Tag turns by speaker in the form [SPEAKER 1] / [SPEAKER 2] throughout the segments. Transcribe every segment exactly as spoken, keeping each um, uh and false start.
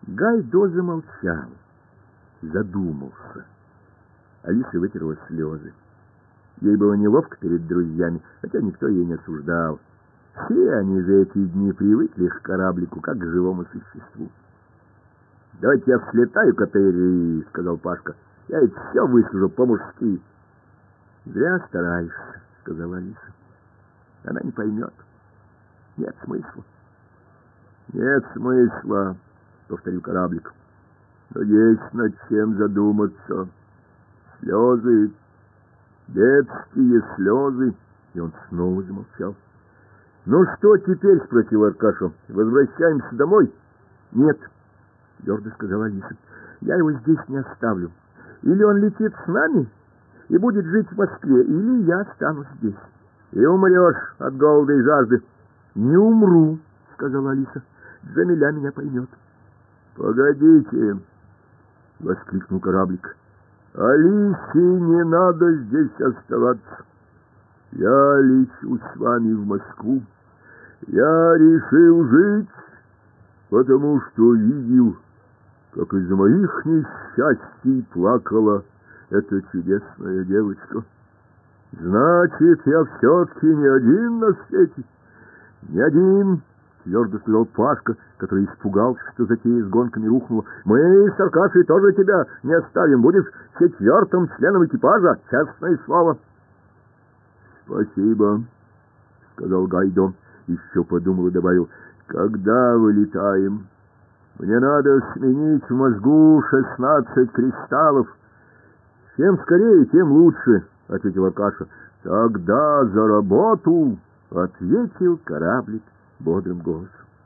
[SPEAKER 1] Гайдо замолчал, задумался. Алиса вытерла слезы. Ей было неловко перед друзьями, хотя никто ее не осуждал. Все они за эти дни привыкли к кораблику, как к живому существу. «Давайте я слетаю к Атери», — сказал Пашка. «Я ведь все выскажу по-мужски». «Зря стараешься», — сказала Алиса. «Она не поймет. Нет смысла». «Нет смысла», — повторил кораблик. «Но есть над чем задуматься. Слезы, детские слезы». И он снова замолчал. «Ну что теперь?» — спросил Аркаша. «Возвращаемся домой?» «Нет», — твердо сказала Алиса. «Я его здесь не оставлю. Или он летит с нами и будет жить в Москве, или я останусь здесь». «И умрешь от голода и жажды». «Не умру», — сказала Алиса. «Джамиля меня поймет». «Погодите», — воскликнул кораблик. «Алисе не надо здесь оставаться. Я лечу с вами в Москву. Я решил жить, потому что видел, как из-за моих несчастий плакала эта чудесная девочка. Значит, я все-таки не один на свете. Не один», — твердо сказал Пашка, который испугался, что затея с гонками рухнула. «Мы с Аркашей тоже тебя не оставим. Будешь четвертым членом экипажа, честное слово». «Спасибо», — сказал Гайдо, еще подумал и добавил. «Когда вылетаем? Мне надо сменить в мозгу шестнадцать кристаллов». «Чем скорее, тем лучше», — ответил Аркаша. «Тогда за работу», — ответил кораблик бодрым голосом.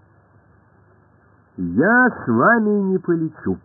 [SPEAKER 1] «Я с вами не полечу».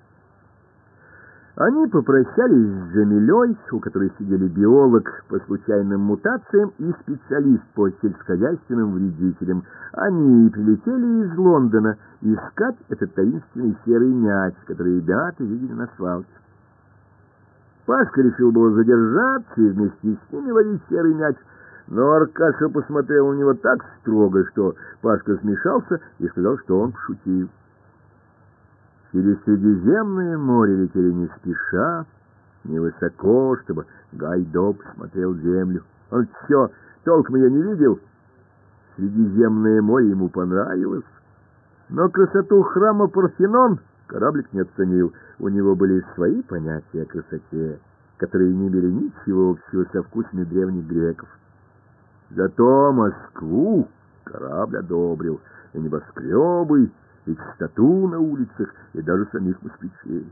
[SPEAKER 1] Они попрощались с Джамилей, у которой сидели биолог по случайным мутациям и специалист по сельскохозяйственным вредителям. Они прилетели из Лондона искать этот таинственный серый мяч, который ребята видели на свалке. Пашка решил было задержаться и вместе с ними ловить серый мяч, но Аркаша посмотрел на него так строго, что Пашка смешался и сказал, что он шутил. Через Средиземное море летели не спеша, невысоко, чтобы Гайдо посмотрел землю. Он все, толком ее не видел. Средиземное море ему понравилось, но красоту храма Парфенон кораблик не оценил. У него были свои понятия о красоте, которые не имели ничего общего со вкусами древних греков. Зато Москву корабль одобрил, и небоскребы, и чистоту на улицах, и даже самих москвичей.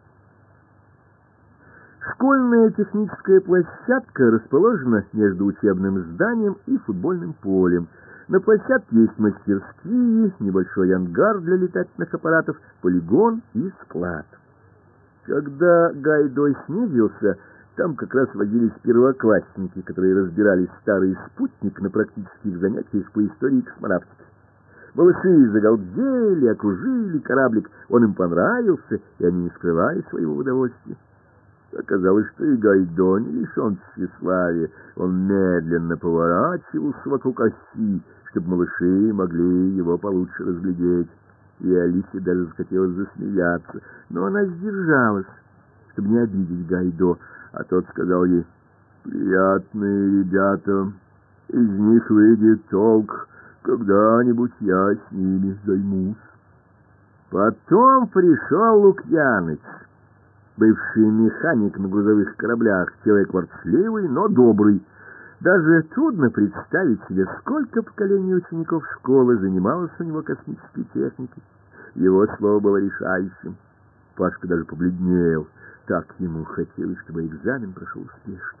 [SPEAKER 1] Школьная техническая площадка расположена между учебным зданием и футбольным полем. На площадке есть мастерские, небольшой ангар для летательных аппаратов, полигон и склад. Когда Гайдо снизился, там как раз водились первоклассники, которые разбирали старый спутник на практических занятиях по истории космонавтики. Малыши загалдели, окружили кораблик, он им понравился, и они не скрывали своего удовольствия. Оказалось, что и Гайдо не лишен тщеславия. Он медленно поворачивался вокруг оси, чтобы малыши могли его получше разглядеть. И Алисе даже захотелось засмеяться, но она сдержалась, чтобы не обидеть Гайдо, а тот сказал ей: «Приятные ребята, из них выйдет толк. Когда-нибудь я с ними займусь». Потом пришел Лукьяныч, бывший механик на грузовых кораблях, человек ворчливый, но добрый. Даже трудно представить себе, сколько поколений учеников школы занималось у него космической техникой. Его слово было решающим. Пашка даже побледнел. Так ему хотелось, чтобы экзамен прошел успешно.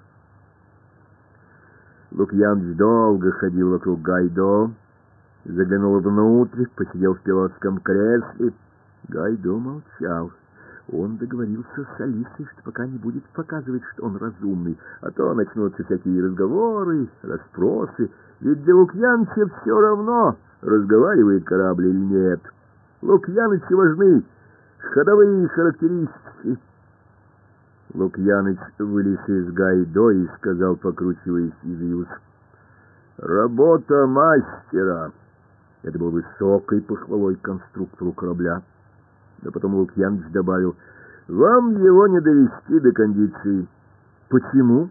[SPEAKER 1] Лукьяныч долго ходил вокруг Гайдо, заглянул внутрь, посидел в пилотском кресле. Гайдо молчал. Он договорился с Алисой, что пока не будет показывать, что он разумный, а то начнутся всякие разговоры, расспросы. Ведь для Лукьяныча все равно, разговаривает корабль или нет. Лукьянычу важны ходовые характеристики. Лукьяныч вылез из Гайдо и сказал, покручиваясь из юз: «Работа мастера». Это был высокой похвалой конструктору корабля. Но потом Лукьяныч добавил: вам его не довести до кондиции. Почему?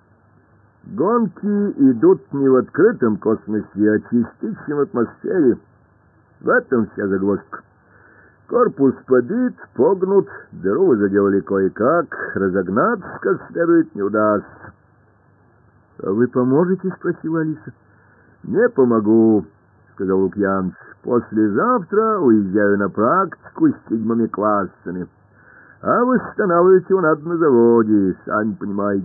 [SPEAKER 1] Гонки идут не в открытом космосе, а частично в атмосфере. В этом вся загвоздка. Корпус побит, погнут, дыру вы заделали кое-как, разогнаться как следует не удастся. — А вы поможете? — спросила Алиса. — Не помогу, — сказал Лукьяныч. — Послезавтра уезжаю на практику с седьмыми классами. А восстанавливать его надо на заводе, сами понимаете.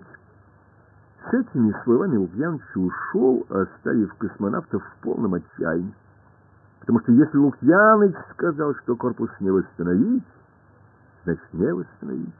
[SPEAKER 1] С этими словами Лукьяныч ушел, оставив космонавтов в полном отчаянии. Потому что если Лукьяныч сказал, что корпус не восстановить, значит, не восстановить.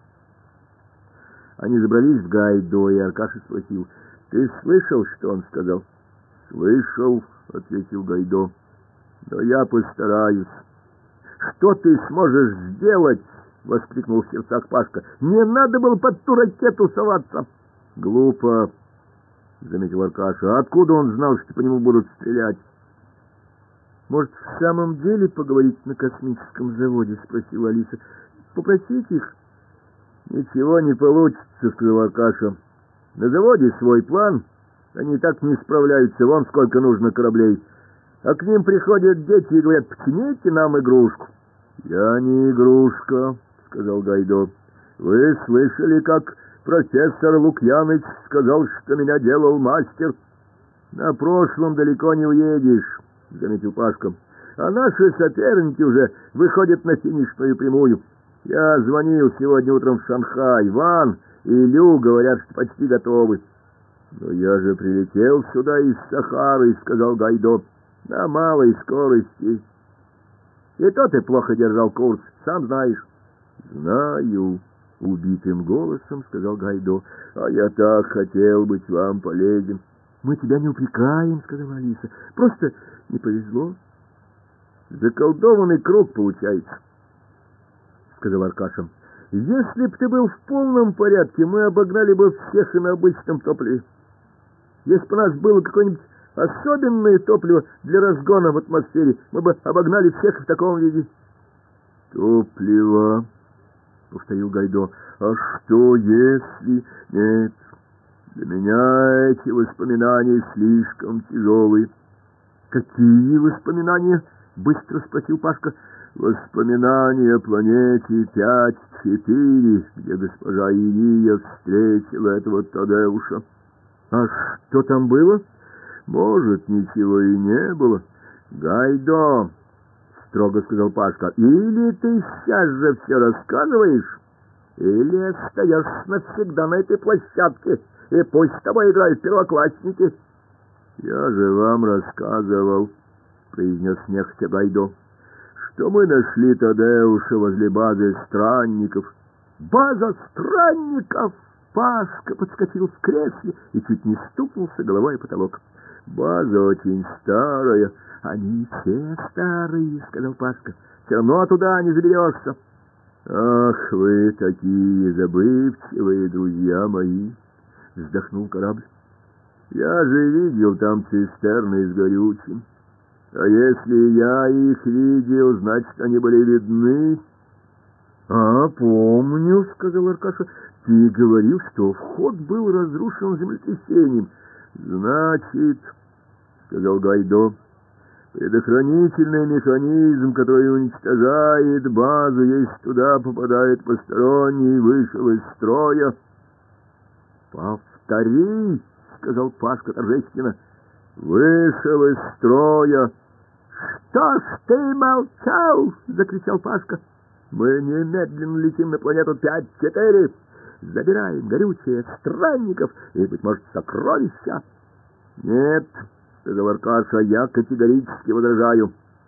[SPEAKER 1] Они забрались в Гайдо, и Аркаша спросил: — Ты слышал, что он сказал? — Слышал, — ответил Гайдо. — Да я постараюсь. — Что ты сможешь сделать? — воскликнул в сердцах Пашка. — Не надо было под ту ракету соваться. — Глупо, — заметил Аркаша. — Откуда он знал, что по нему будут стрелять? — Может, в самом деле поговорить на космическом заводе? — спросила Алиса. — Попросить их? — Ничего не получится, — сказал Аркаша. — На заводе свой план. Они так не справляются. Вон сколько нужно кораблей. А к ним приходят дети и говорят: почините нам игрушку. — Я не игрушка, — сказал Гайдо. — Вы слышали, как профессор Лукьяныч сказал, что меня делал мастер? — На прошлом далеко не уедешь, — заметил Пашка. — А наши соперники уже выходят на финишную прямую. Я звонил сегодня утром в Шанхай. Ван и Лю говорят, что почти готовы. — Но я же прилетел сюда из Сахары, — сказал Гайдо, — на малой скорости. — И то ты плохо держал курс, сам знаешь. — Знаю, — убитым голосом сказал Гайдо, — а я так хотел быть вам полезен. — Мы тебя не упрекаем, — сказала Алиса, — просто не повезло. — Заколдованный круг получается, — сказал Аркаша. — Если б ты был в полном порядке, мы обогнали бы всех и на обычном топливе. Если бы у нас было какое-нибудь особенное топливо для разгона в атмосфере, мы бы обогнали всех в таком виде. — Топливо, — повторил Гайдо. — А что если... Нет, для меня эти воспоминания слишком тяжелые. — Какие воспоминания? — быстро спросил Пашка. — Воспоминания о планете пять четыре, где госпожа Ирия встретила этого Тадеуша. — А что там было? — Может, ничего и не было. — Гайдо, — строго сказал Пашка, — или ты сейчас же все рассказываешь, или остаешься навсегда на этой площадке, и пусть с тобой играют первоклассники. — Я же вам рассказывал, — произнес нехотя Гайдо, — что мы нашли Тадеуша возле базы странников. — База странников! Пашка подскочил в кресле и чуть не стукнулся головой о потолок. — База очень старая. — Они все старые, — сказал Пашка. — Все равно туда не заберешься. — Ах, вы такие забывчивые, друзья мои, — вздохнул корабль. — Я же видел там цистерны с горючим. А если я их видел, значит, они были видны. — А, помню, — сказал Аркаша. — Ты говорил, что вход был разрушен землетрясением. — Значит, — сказал Гайдо, — предохранительный механизм, который уничтожает базу, если туда попадает посторонний, вышел из строя. — Повтори, — сказал Пашка торжественно. — Вышел из строя. — Что ж ты молчал? — закричал Пашка. — Мы немедленно летим на планету пять четыре. Забираем горючее странников и, быть может, сокровища. — Нет, — сказал Аркаша, — я категорически возражаю.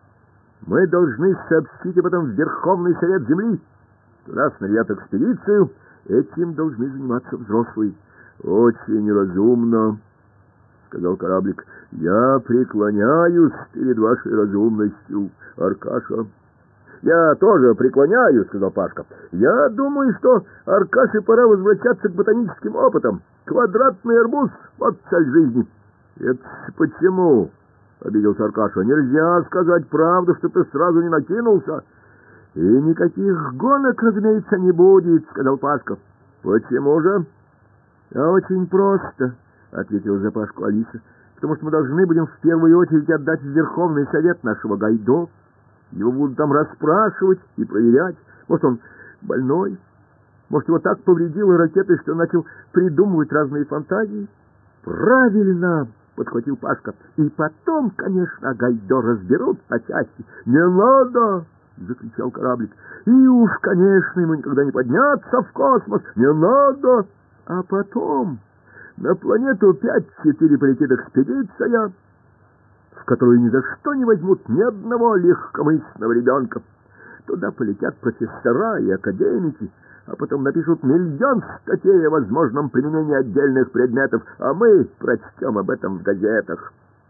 [SPEAKER 1] Мы должны сообщить об этом в Верховный Совет Земли. Туда снарядят экспедицию. Этим должны заниматься взрослые. — Очень разумно, — сказал кораблик. — Я преклоняюсь перед вашей разумностью, Аркаша. — Я тоже преклоняюсь, — сказал Пашка. — Я думаю, что Аркаше пора возвращаться к ботаническим опытам. Квадратный арбуз — вот цель жизни. — Это почему? — обиделся Аркаша. — Нельзя сказать правду, что ты сразу не накинулся. — И никаких гонок, разумеется, не будет, сказал Пашка. Почему же? А очень просто, ответила за Пашку Алиса. Потому что мы должны будем в первую очередь отдать в Верховный Совет нашего Гайдо. Его будут там расспрашивать и проверять. Может, он больной? Может, его так повредила ракета, что он начал придумывать разные фантазии? Правильно, подхватил Пашка. И потом, конечно, Гайдо разберут по части. Не надо, закричал кораблик. И уж, конечно, ему никогда не подняться в космос. Не надо. А потом на планету пять-четыре полетит экспедиция, в которую ни за что не возьмут ни одного легкомысленного ребенка. Туда полетят профессора и академики, а потом напишут миллион статей о возможном применении отдельных предметов, а мы прочтем об этом в газетах.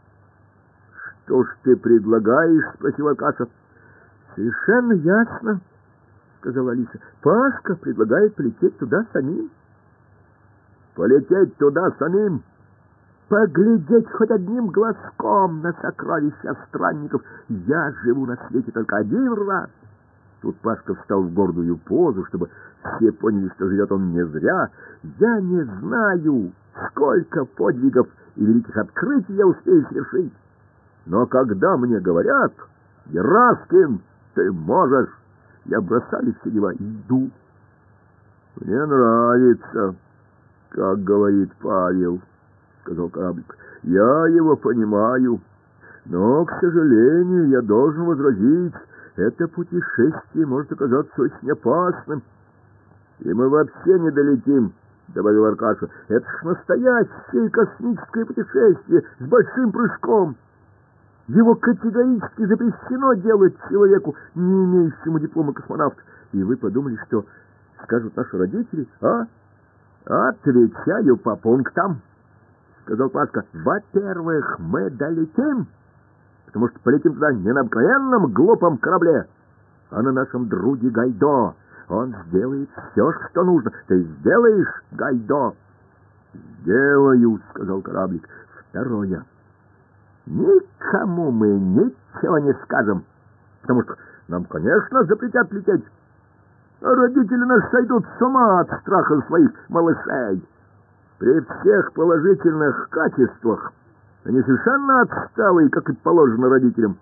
[SPEAKER 1] — Что ж ты предлагаешь? — спросил Аркаша. — Совершенно ясно, — сказала Алиса. — Пашка предлагает полететь туда самим. — Полететь туда самим? Поглядеть хоть одним глазком на сокровища странников. Я живу на свете только один раз. Тут Пашка встал в гордую позу, чтобы все поняли, что живет он не зря. Я не знаю, сколько подвигов и великих открытий я успею совершить. Но когда мне говорят: Ераскин, ты можешь, я бросаю все дела и иду. Мне нравится, как говорит Павел, сказал кораблик. Я его понимаю, но, к сожалению, я должен возразить, это путешествие может оказаться очень опасным. И мы вообще не долетим, добавил Аркаша. Это ж настоящее космическое путешествие с большим прыжком. Его категорически запрещено делать человеку, не имеющему диплома космонавта. И вы подумали, что скажут наши родители, а? Отвечаю по пунктам, сказал Пашка. Во-первых, мы долетим, потому что полетим туда не на обыкновенном глупом корабле, а на нашем друге Гайдо. Он сделает все, что нужно. Ты сделаешь, Гайдо? Сделаю, сказал кораблик. Второе. Никому мы ничего не скажем, потому что нам, конечно, запретят лететь. А родители наши сойдут с ума от страха своих малышей. При всех положительных качествах они совершенно отсталые, как и положено родителям.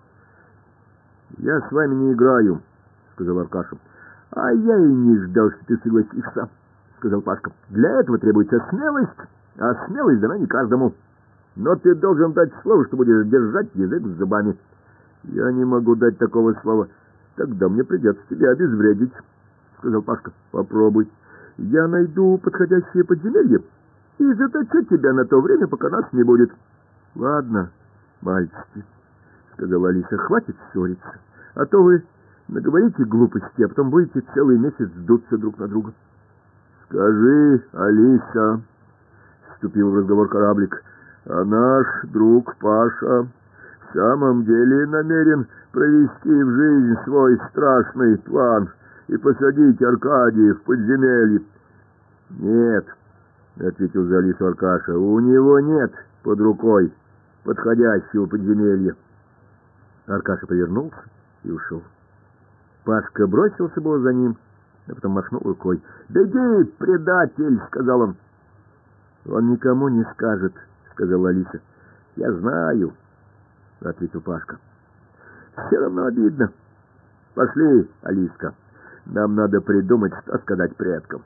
[SPEAKER 1] — Я с вами не играю, — сказал Аркаша. — А я и не ждал, что ты согласишься, — сказал Пашка. — Для этого требуется смелость, а смелость дана не каждому. Но ты должен дать слово, что будешь держать язык с зубами. — Я не могу дать такого слова. Тогда мне придется тебя обезвредить, — сказал Пашка. — Попробуй. Я найду подходящее подземелье и заточу тебя на то время, пока нас не будет. — Ладно, мальчики, — сказала Алиса, — хватит ссориться, а то вы наговорите глупости, а потом будете целый месяц сдуться друг на друга. — Скажи, Алиса, — вступил в разговор кораблик, — а наш друг Паша в самом деле намерен провести в жизнь свой страшный план и посадить Аркадия в подземелье? — Нет, — ответил за Алису Аркаша, — у него нет под рукой подходящего подземелья. Аркаша повернулся и ушел. Пашка бросился было за ним, а потом махнул рукой. — Беги, предатель, — сказал он. — Он никому не скажет, — сказала Алиса. — Я знаю, — ответил Пашка. — Все равно обидно. Пошли, Алиска, нам надо придумать, что сказать предкам.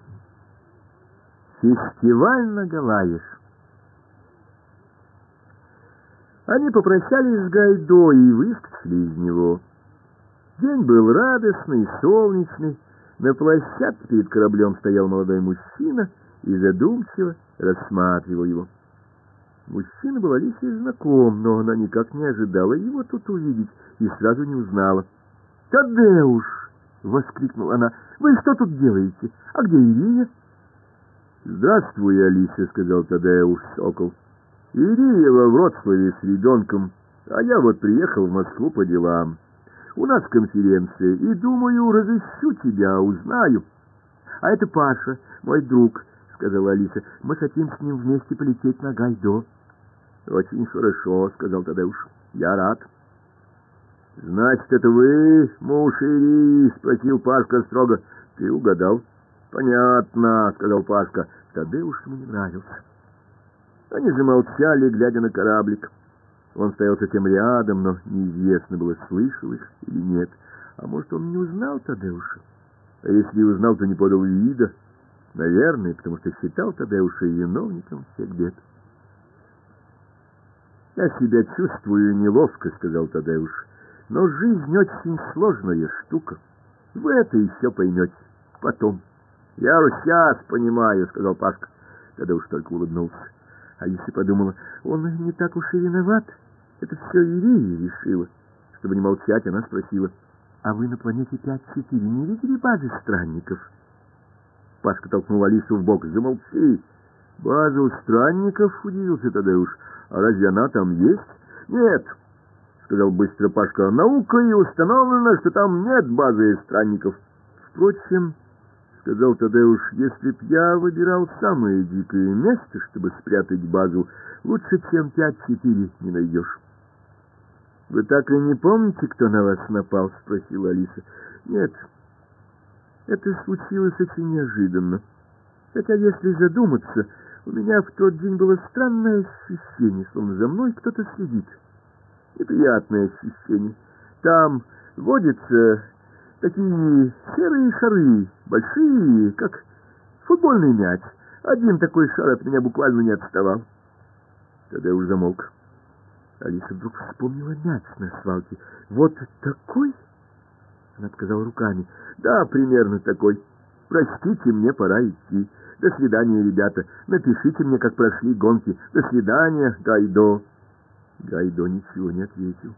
[SPEAKER 1] Фестиваль на Гавайях. Они попрощались с Гайдо и выскочили из него. День был радостный, солнечный. На площадке перед кораблем стоял молодой мужчина и задумчиво рассматривал его. Мужчина был Алисе знаком, но она никак не ожидала его тут увидеть и сразу не узнала. — Тадеуш! — воскликнула она. — Вы что тут делаете? А где Ирия? — Здравствуй, Алиса, — сказал Тадеуш Сокол. — Ирия во Вроцлаве с ребенком, а я вот приехал в Москву по делам. У нас конференция, и, думаю, разыщу тебя, узнаю. — А это Паша, мой друг, — сказала Алиса. — Мы хотим с ним вместе полететь на Гайдо. — Очень хорошо, — сказал Тадеуш. — Я рад. Значит, это вы, муж Ирии? — спросил Пашка строго. — Ты угадал. — Понятно, — сказал Пашка. Тадеуш ему не нравился. Они замолчали, глядя на кораблик. Он стоял совсем рядом, но неизвестно было, слышал их или нет. А может, он не узнал Тадеуша? А если и узнал, то не подал вида. Наверное, потому что считал Тадеуша виновником всех бед. «Я себя чувствую неловко», — сказал Тадеуш. «Но жизнь очень сложная штука. Вы это еще поймете. Потом». «Я уж сейчас понимаю», — сказал Пашка. Тадеуш только улыбнулся. А если подумала, он не так уж и виноват. Это все Ирия решила. Чтобы не молчать, она спросила: «А вы на планете пять четыре не видели базы странников?» Пашка толкнул Алису в бок. «Замолчи!» «Базу странников?» — удивился Тадеуш. «А разве она там есть?» «Нет», — сказал быстро Пашка. «Наукой установлено, что там нет базы странников». «Впрочем, — сказал Тадеуш, — если б я выбирал самое дикое место, чтобы спрятать базу, лучше, чем пять четыре, не найдешь». «Вы так и не помните, кто на вас напал?» — спросила Алиса. «Нет, это случилось очень неожиданно. Хотя, если задуматься, у меня в тот день было странное ощущение, словно за мной кто-то следит. Неприятное ощущение. Там водятся такие серые шары, большие, как футбольный мяч. Один такой шар от меня буквально не отставал». Тогда уж замолк. Алиса вдруг вспомнила мяч на свалке. «Вот такой?» Она показала руками. «Да, примерно такой. Простите, мне пора идти. До свидания, ребята. Напишите мне, как прошли гонки. До свидания, Гайдо». Гайдо ничего не ответил.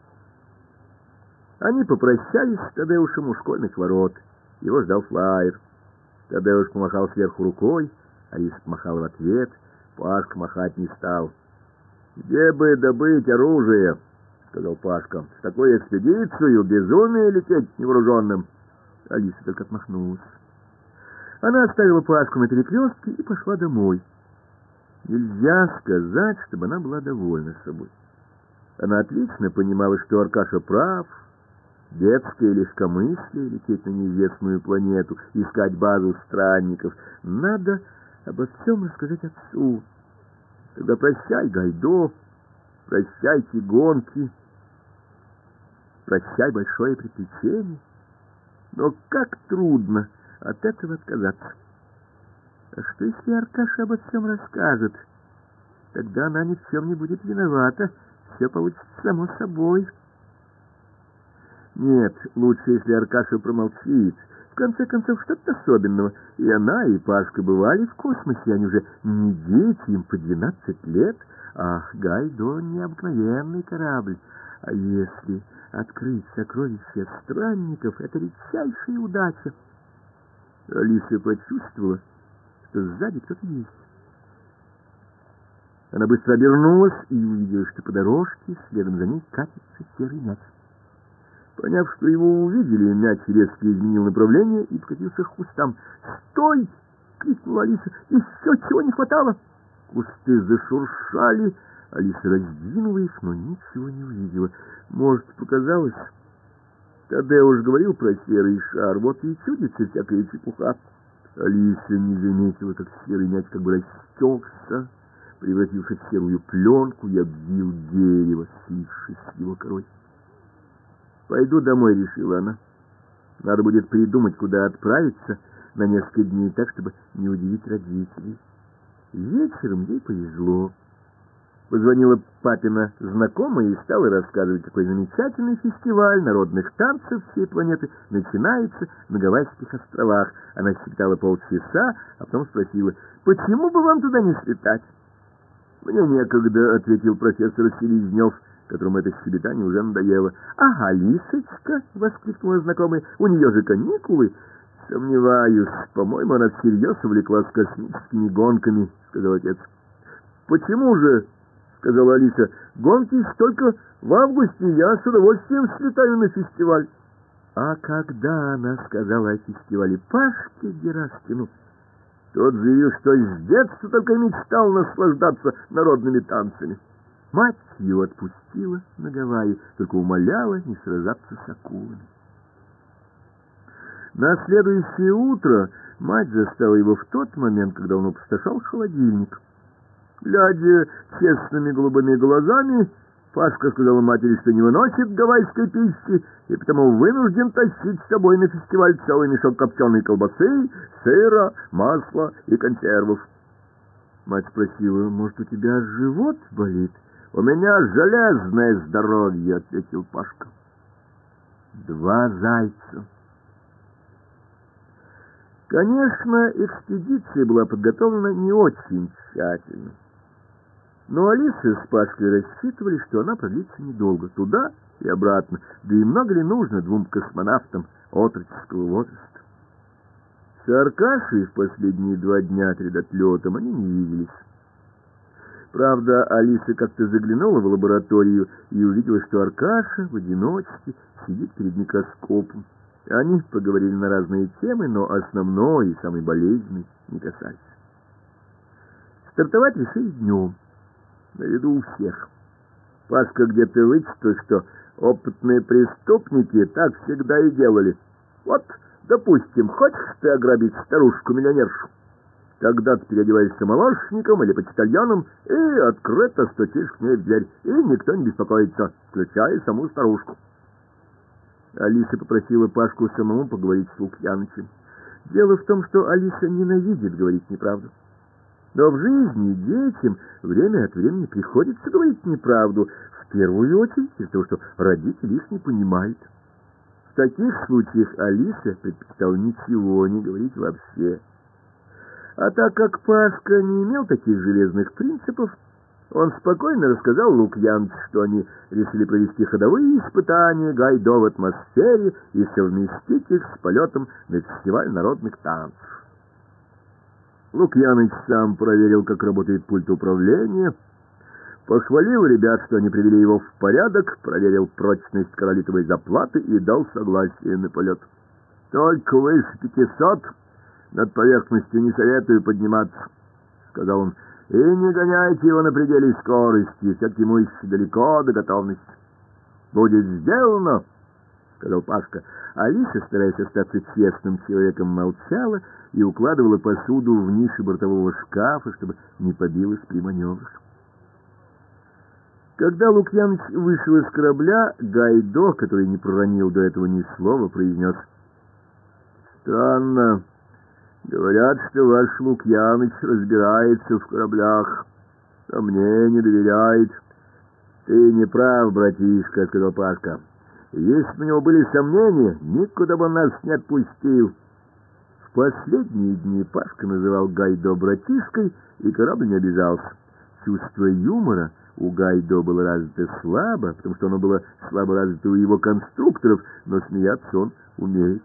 [SPEAKER 1] Они попрощались с Тадеушем у школьных ворот. Его ждал флаер. Тадеуш помахал сверху рукой, Алиса помахала в ответ. Пашка махать не стал. «Где бы добыть оружие?» — сказал Пашка. «С такой экспедицией безумие лететь невооруженным». Алиса только отмахнулась. Она оставила Пашку на перекрестке и пошла домой. Нельзя сказать, чтобы она была довольна собой. Она отлично понимала, что Аркаша прав. Детское легкомыслие лететь на неизвестную планету, искать базу странников. Надо обо всем рассказать отцу. Тогда прощай, Гайдо, прощайте гонки, прощай большое приключение. Но как трудно от этого отказаться. А что, если Аркаша обо всем расскажет? Тогда она ни в чем не будет виновата, все получится само собой. Нет, лучше, если Аркаша промолчит. В конце концов, что-то особенного. И она, и Пашка бывали в космосе, они уже не дети, им по двенадцать лет. Ах, Гайдо — необыкновенный корабль. А если открыть сокровища странников, это редчайшая удача. Алиса почувствовала, что сзади кто-то есть. Она быстро обернулась и увидела, что по дорожке следом за ней катится серый мяч. Поняв, что его увидели, мяч резко изменил направление и покатился к кустам. «Стой!» — крикнула Алиса. «Еще чего не хватало!» Кусты зашуршали. Алиса раздвинула их, но ничего не увидела. Может, показалось? Тадеуш говорил про серый шар, вот и чудится всякая чепуха. Алиса не заметила, как серый мяч как бы растекся, превратившись в серую пленку, и обвил дерево, слившись с его корой. «Пойду домой», — решила она. «Надо будет придумать, куда отправиться на несколько дней, так, чтобы не удивить родителей». Вечером ей повезло. Позвонила папина знакомая и стала рассказывать, какой замечательный фестиваль народных танцев всей планеты начинается на Гавайских островах. Она считала полчаса, а потом спросила: «Почему бы вам туда не слетать?» «Мне некогда», — ответил профессор Селезнев, которому это щебетание уже надоело. «А Алисочка!» — воскликнула знакомая. «У нее же каникулы!» «Сомневаюсь. По-моему, она всерьез увлеклась космическими гонками», — сказал отец. «Почему же?» — сказала Алиса. «Гонки только в августе. Я с удовольствием слетаю на фестиваль». А когда она сказала о фестивале Пашке Гераскину, тот заявил, что с детства только мечтал наслаждаться народными танцами. Мать его отпустила на Гавайи, только умоляла не сражаться с акулами. На следующее утро мать застала его в тот момент, когда он опустошал холодильник. Глядя честными голубыми глазами, Пашка сказала матери, что не выносит гавайской пищи, и потому вынужден тащить с собой на фестиваль целый мешок копченой колбасы, сыра, масла и консервов. Мать спросила: может, у тебя живот болит? У меня железное здоровье, ответил Пашка. Два зайца. Конечно, экспедиция была подготовлена не очень тщательно. Но Алиса с Пашкой рассчитывали, что она продлится недолго, туда и обратно, да и много ли нужно двум космонавтам отроческого возраста. С Аркашей в последние два дня перед отлетом они не виделись. Правда, Алиса как-то заглянула в лабораторию и увидела, что Аркаша в одиночестве сидит перед микроскопом. Они поговорили на разные темы, но основной и самой болезненной не касались. Стартовать решили днем, на виду у всех. Пашка где-то вычитал, что опытные преступники так всегда и делали. Вот, допустим, хочешь ты ограбить старушку-миллионершу? Тогда ты переодеваешься молочником или почтальоном и открыто стучишь к ней в дверь, и никто не беспокоится, включая саму старушку. Алиса попросила Пашку самому поговорить с Лукьянычем. Дело в том, что Алиса ненавидит говорить неправду. Но в жизни детям время от времени приходится говорить неправду, в первую очередь из-за того, что родители их не понимают. В таких случаях Алиса предпочитала ничего не говорить вообще. А так как Пашка не имел таких железных принципов, он спокойно рассказал Лукьянычу, что они решили провести ходовые испытания Гайдо в атмосфере и совместить их с полетом на фестиваль народных танцев. Лукьяныч сам проверил, как работает пульт управления, похвалил ребят, что они привели его в порядок, проверил прочность королитовой заплаты и дал согласие на полет. «Только выше пятисот над поверхностью не советую подниматься», — сказал он. «И не гоняйте его на пределе скорости, все-таки ему еще далеко до готовности». «Будет сделано», — сказал Пашка. Алиса, стараясь остаться честным человеком, молчала и укладывала посуду в нише бортового шкафа, чтобы не побилась при маневрах. Когда Лукьяныч вышел из корабля, Гайдо, который не проронил до этого ни слова, произнес: «Странно. Говорят, что ваш Лукьяныч разбирается в кораблях, а мне не доверяет». «Ты не прав, братишка», — сказал Пашка. «Если бы у него были сомнения, никуда бы он нас не отпустил». В последние дни Пашка называл Гайдо братишкой, и корабль не обижался. Чувство юмора у Гайдо было развито слабо, потому что оно было слабо развито у его конструкторов, но смеяться он умеет.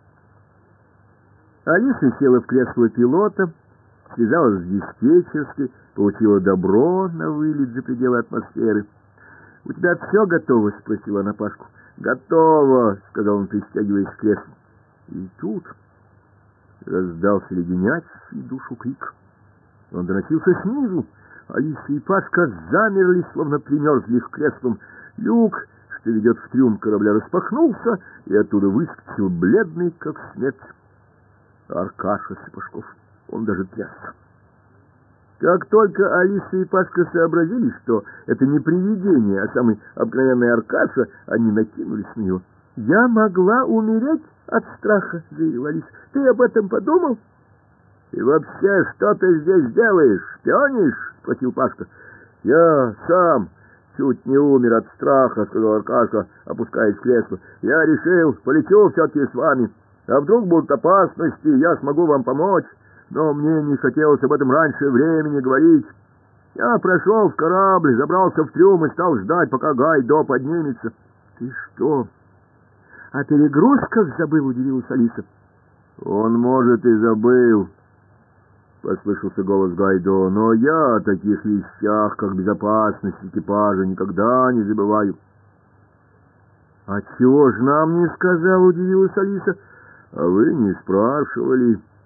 [SPEAKER 1] Алиса села в кресло пилота, связалась с диспетчерской, получила добро на вылет за пределы атмосферы. «У тебя все готово?» — спросила она Пашку. «Готово», — сказал он, пристегиваясь к креслу. И тут раздался леденящий душу крик. Он доносился снизу. Алиса и Пашка замерли, словно примерзли к креслам. Люк, что ведет в трюм корабля, распахнулся, и оттуда выскочил бледный, как смерть, Аркаша Сапожков. Он даже трясся. Как только Алиса и Пашка сообразили, что это не привидение, а самый обыкновенный Аркаша, они накинулись на него. «Я могла умереть от страха», — заявила Алиса. «Ты об этом подумал?» «И вообще, что ты здесь делаешь? Шпионишь?» — спросил Пашка. «Я сам чуть не умер от страха», — сказал Аркаша, опускаясь в кресло. «Я решил, полечу все-таки с вами. А вдруг будут опасности, я смогу вам помочь. Но мне не хотелось об этом раньше времени говорить. Я прошел в корабль, забрался в трюм и стал ждать, пока Гайдо поднимется». «Ты что, о перегрузках забыл?» — удивилась Алиса. «Он, может, и забыл», — послышался голос Гайдо, «но я о таких вещах, как безопасность экипажа, никогда не забываю». «А чего ж нам не сказал?» — удивилась Алиса. «А вы не спрашивали», —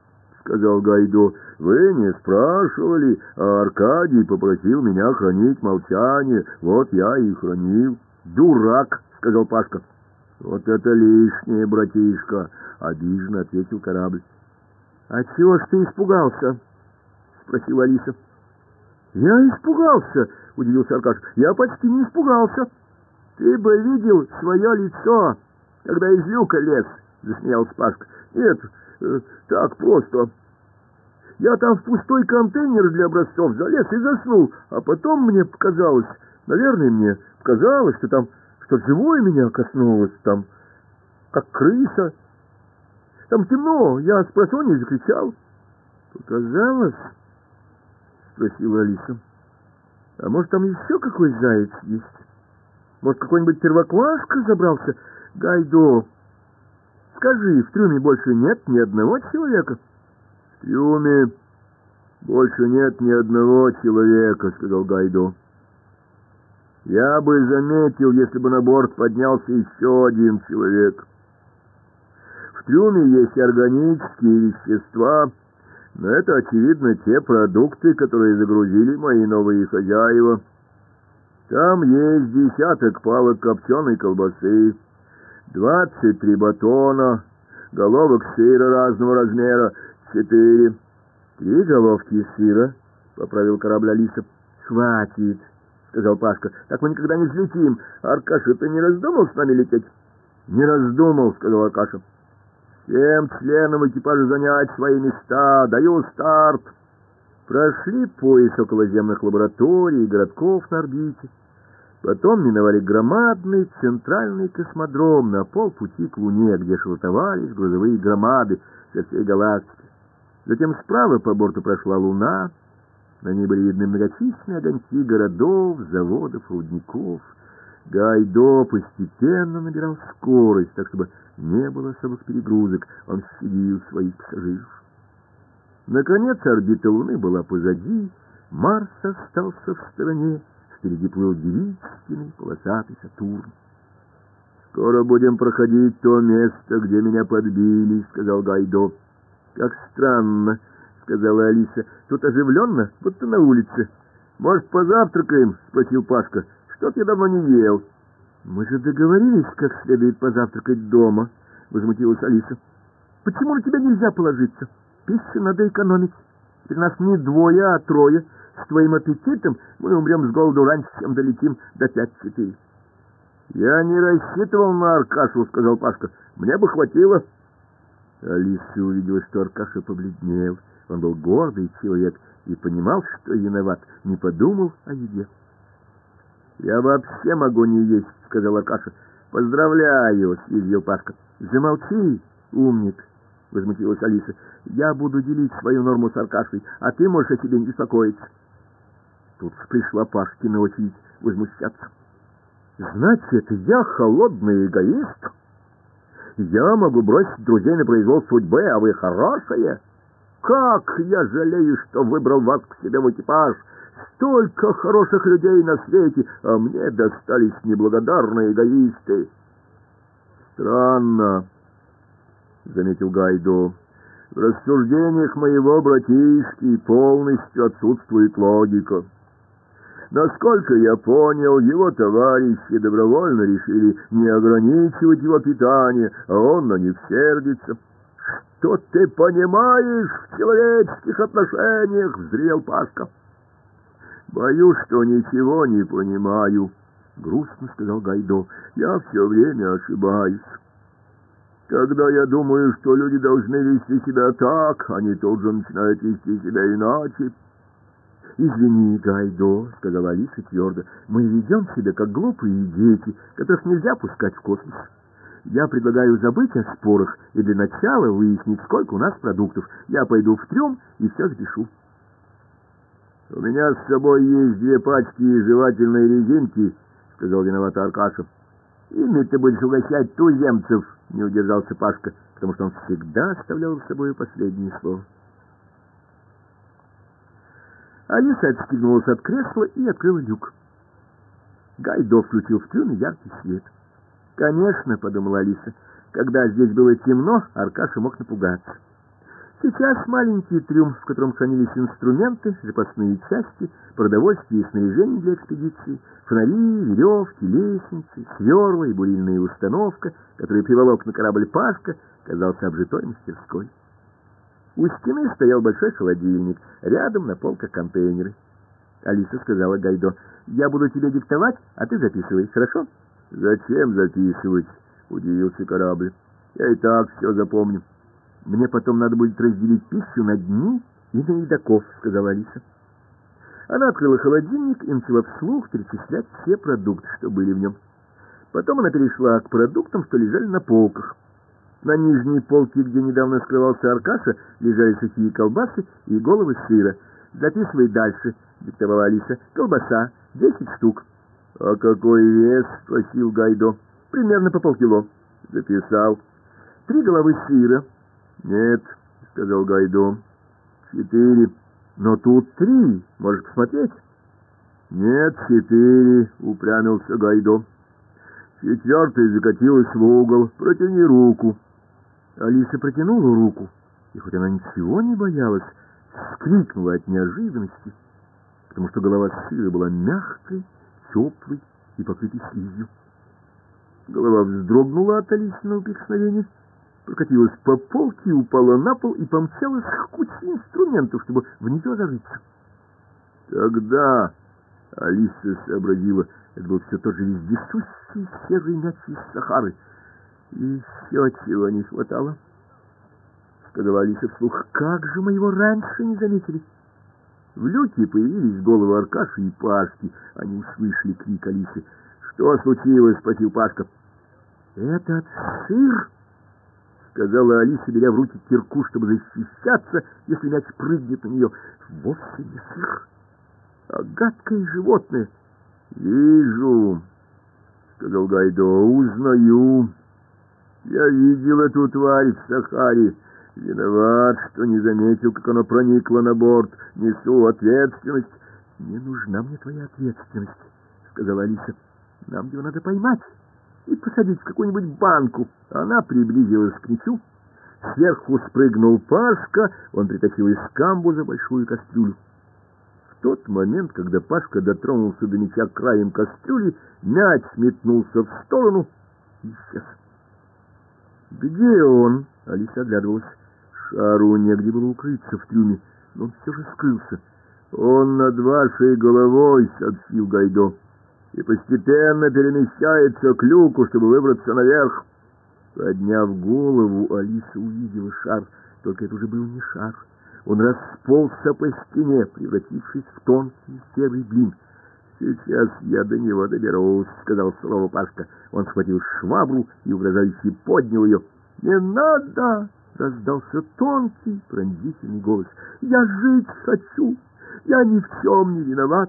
[SPEAKER 1] сказал Гайдо. Вы не спрашивали, а Аркадий попросил меня хранить молчание. Вот я и хранил. Дурак, сказал Пашка. Вот это лишнее, братишка, обиженно ответил корабль. А чего ж ты испугался? Спросила Алиса. Я испугался, удивился Аркаша. Я почти не испугался. Ты бы видел свое лицо, когда из люка лез, засмеялся Пашка. Нет, э, так просто. Я там в пустой контейнер для образцов залез и заснул, а потом мне показалось, наверное, мне показалось, что там что-то живое меня коснулось, там, как крыса. Там темно, я с просонья закричал. Показалось? Спросила Алиса. А может, там еще какой заяц есть? Может, какой-нибудь первоклашка забрался? Гайдо, скажи, в трюме больше нет ни одного человека? В трюме больше нет ни одного человека, сказал Гайдо. Я бы заметил, если бы на борт поднялся еще один человек. В трюме есть органические вещества, но это, очевидно, те продукты, которые загрузили мои новые хозяева. Там есть десяток палок копченой колбасы, двадцать три батона, головок сыра разного размера, четыре. Три головки сыра, поправил корабль Алиса. Хватит, сказал Пашка, так мы никогда не взлетим. Аркаша, ты не раздумал с нами лететь? Не раздумал, сказал Аркаша. Всем членам экипажа занять свои места. Даю старт. Прошли пояс околоземных лабораторий и городков на орбите. Потом миновали громадный центральный космодром на полпути к Луне, где швартовались грузовые громады со всей галактики. Затем справа по борту прошла Луна. На ней были видны многочисленные огоньки городов, заводов, рудников. Гайдо постепенно набирал скорость, так чтобы не было особых перегрузок. Он щадил своих пассажиров. Наконец орбита Луны была позади, Марс остался в стороне, впереди плыл удивительный полосатый Сатурн. «Скоро будем проходить то место, где меня подбили», — сказал Гайдо. «Как странно», — сказала Алиса. «Тут оживленно, будто на улице. Может, позавтракаем?» — спросил Пашка. «Что-то я давно не ел». «Мы же договорились, как следует позавтракать дома», — возмутилась Алиса. «Почему на тебя нельзя положиться? Пищу надо экономить. Теперь нас не двое, а трое. С твоим аппетитом мы умрем с голоду раньше, чем долетим до пять-четыре». «Я не рассчитывал на Аркашу», — сказал Пашка. «Мне бы хватило». Алиса увидела, что Аркаша побледнел. Он был гордый человек и понимал, что виноват, не подумал о еде. «Я вообще могу не есть», — сказал Аркаша. «Поздравляю», — съязвил Пашка. «Замолчи, умник», — возмутилась Алиса. «Я буду делить свою норму с Аркашей, а ты можешь о себе не беспокоиться». Тут пришла Пашкина очередь возмущаться. «Значит, я холодный эгоист? Я могу бросить друзей на произвол судьбы, а вы хорошие? Как я жалею, что выбрал вас к себе в экипаж! Столько хороших людей на свете, а мне достались неблагодарные эгоисты». «Странно», — заметил Гайдо. «В рассуждениях моего братишки полностью отсутствует логика. Насколько я понял, его товарищи добровольно решили не ограничивать его питание, а он на них сердится». «Что ты понимаешь в человеческих отношениях?» — взревел Пашка. «Боюсь, что ничего не понимаю», — грустно сказал Гайдо. «Я все время ошибаюсь. Когда я думаю, что люди должны вести себя так, они тут же начинают вести себя иначе». «Извини, Гайдо», — сказала Алиса твердо, — «мы ведем себя как глупые дети, которых нельзя пускать в космос. Я предлагаю забыть о спорах и для начала выяснить, сколько у нас продуктов. Я пойду в трюм и все запишу». «У меня с собой есть две пачки жевательной резинки», — сказал виновато Аркаша. «Ими ты будешь угощать туземцев», — не удержался Пашка, потому что он всегда оставлял с собой последнее слово. Алиса отстегнулась от кресла и открыла люк. Гайдо включил в трюме яркий свет. «Конечно», — подумала Алиса, — «когда здесь было темно, Аркаша мог напугаться. Сейчас маленький трюм, в котором хранились инструменты, запасные части, продовольствие и снаряжение для экспедиции, фонари, веревки, лестницы, сверла и бурильная установка, которую приволок на корабль Пашка, казался обжитой мастерской. У стены стоял большой холодильник, рядом на полках контейнеры. Алиса сказала Гайдо: «Я буду тебе диктовать, а ты записывай, хорошо?» «Зачем записывать?» — удивился корабль. «Я и так все запомню». «Мне потом надо будет разделить пищу на дни и на едоков», — сказала Алиса. Она открыла холодильник и начала вслух перечислять все продукты, что были в нем. Потом она перешла к продуктам, что лежали на полках. На нижней полке, где недавно скрывался Аркаша, лежали сухие колбасы и головы сыра. «Записывай дальше», — диктовала Алиса. «Колбаса, десять штук». «А какой вес?» — спросил Гайдо. «Примерно по полкило». «Записал». «Три головы сыра». «Нет», — сказал Гайдо. «Четыре». «Но тут три. Можешь посмотреть?» «Нет, четыре», — упрямился Гайдо. «Четвертая закатилась в угол. Протяни руку». Алиса протянула руку, и хоть она ничего не боялась, вскрикнула от неожиданности, потому что голова сыра была мягкой, теплой и покрытой слизью. Голова вздрогнула от Алисиного прикосновения, прокатилась по полке, упала на пол и помчалась к куче инструментов, чтобы в нее зарыться. Тогда Алиса сообразила, это был все тот же вездесущий серый мяч из Сахары. «Еще чего не хватало», — сказала Алиса вслух. «Как же мы его раньше не заметили?» В люке появились головы Аркаши и Пашки. Они услышали крик Алисы. «Что случилось?» — спросил Пашка. «Этот сыр», — сказала Алиса, беря в руки кирку, чтобы защищаться, если мяч прыгнет на нее. «Вовсе не сыр, а гадкое животное». «Вижу», — сказал Гайдо, — «узнаю. Я видел эту тварь в Сахаре. Виноват, что не заметил, как она проникла на борт. Несу ответственность». «Не нужна мне твоя ответственность», — сказала Алиса. «Нам его надо поймать и посадить в какую-нибудь банку». Она приблизилась к мячу. Сверху спрыгнул Пашка. Он притащил из камбуза большую кастрюлю. В тот момент, когда Пашка дотронулся до мяча краем кастрюли, мяч метнулся в сторону и исчез. «Где он?» — Алиса оглядывалась. Шару негде было укрыться в трюме, но он все же скрылся. «Он над вашей головой», — сообщил Гайдо, — «и постепенно перемещается к люку, чтобы выбраться наверх». Подняв голову, Алиса увидела шар, только это уже был не шар. Он расползся по стене, превратившись в тонкий серый блин. «Сейчас я до него доберусь», — сказал сурово Пашка. Он схватил швабру и угрожающе поднял ее. «Не надо!» — раздался тонкий пронзительный голос. «Я жить хочу! Я ни в чем не виноват!»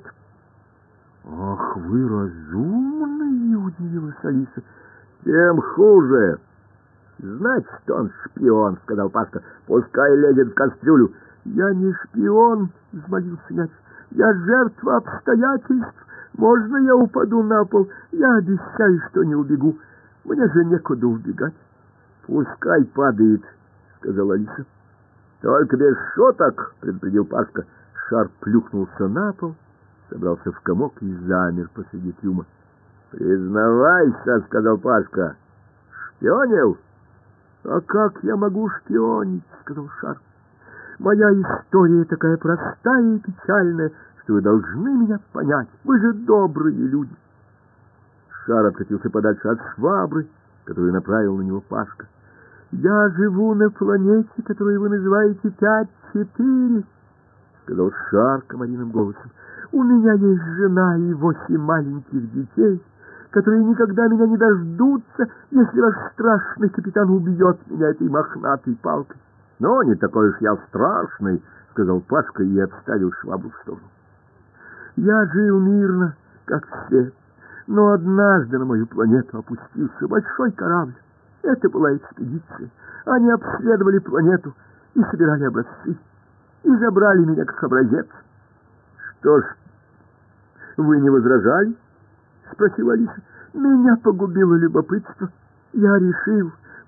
[SPEAKER 1] «Ах, вы разумные!» — удивилась Алиса. «Тем хуже!» «Значит, он шпион», — сказал Пашка. «Пускай лезет в кастрюлю». «Я не шпион», — взмолился мяч. «Я жертва обстоятельств. Можно я упаду на пол? Я обещаю, что не убегу. Мне же некуда убегать». «Пускай падает», — сказала Алиса. «Только без шуток», — предупредил Пашка. Шар плюхнулся на пол, собрался в комок и замер посреди трюма. «Признавайся», — сказал Пашка. «Шпионил?» «А как я могу шпионить?» — сказал Шар. «Моя история такая простая и печальная, что вы должны меня понять. Вы же добрые люди». Шар откатился подальше от швабры, которую направил на него Пашка. «Я живу на планете, которую вы называете пять-четыре», — сказал Шар комариным голосом. «У меня есть жена и восемь маленьких детей, которые никогда меня не дождутся, если ваш страшный капитан убьет меня этой мохнатой палкой». «Ну, не такой уж я страшный», — сказал Пашка и отставил швабру в сторону. «Я жил мирно, как все, но однажды на мою планету опустился большой корабль. Это была экспедиция. Они обследовали планету и собирали образцы, и забрали меня как образец». «Что ж, вы не возражали?» — спросила Алиса. «Меня погубило любопытство. Я решил,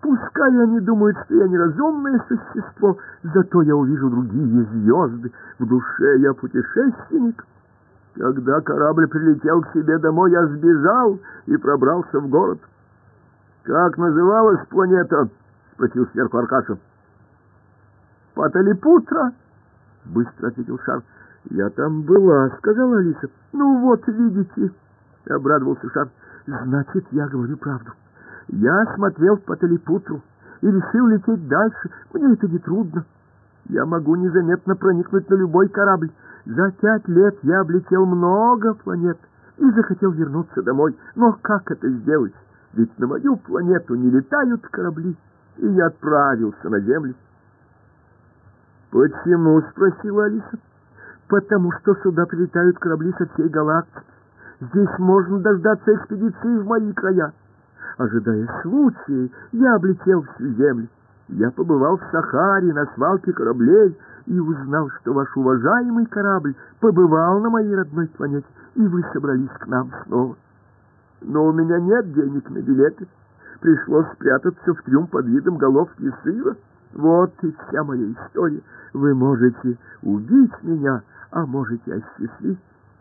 [SPEAKER 1] Пускай они думают, что я неразумное существо, зато я увижу другие звезды. В душе я путешественник. Когда корабль прилетел к себе домой, я сбежал и пробрался в город. «Как называлась планета?» — спросил сверху Аркаша. «Паталипутра», — быстро ответил Шар. «Я там была», — сказала Алиса. «Ну вот, видите», — обрадовался Шар. «Значит, я говорю правду. Я смотрел Паталипутру и решил лететь дальше. Мне это не трудно. Я могу незаметно проникнуть на любой корабль. За пять лет я облетел много планет и захотел вернуться домой. Но как это сделать? Ведь на мою планету не летают корабли». И я отправился на Землю. «Почему?» — спросила Алиса. «Потому что сюда прилетают корабли со всей галактики. Здесь можно дождаться экспедиции в мои края. Ожидая случая, я облетел всю Землю. Я побывал в Сахаре на свалке кораблей и узнал, что ваш уважаемый корабль побывал на моей родной планете, и вы собрались к нам снова. Но у меня нет денег на билеты. Пришлось спрятаться в трюм под видом головки сыра. Вот и вся моя история. Вы можете убить меня, а можете осчастливить».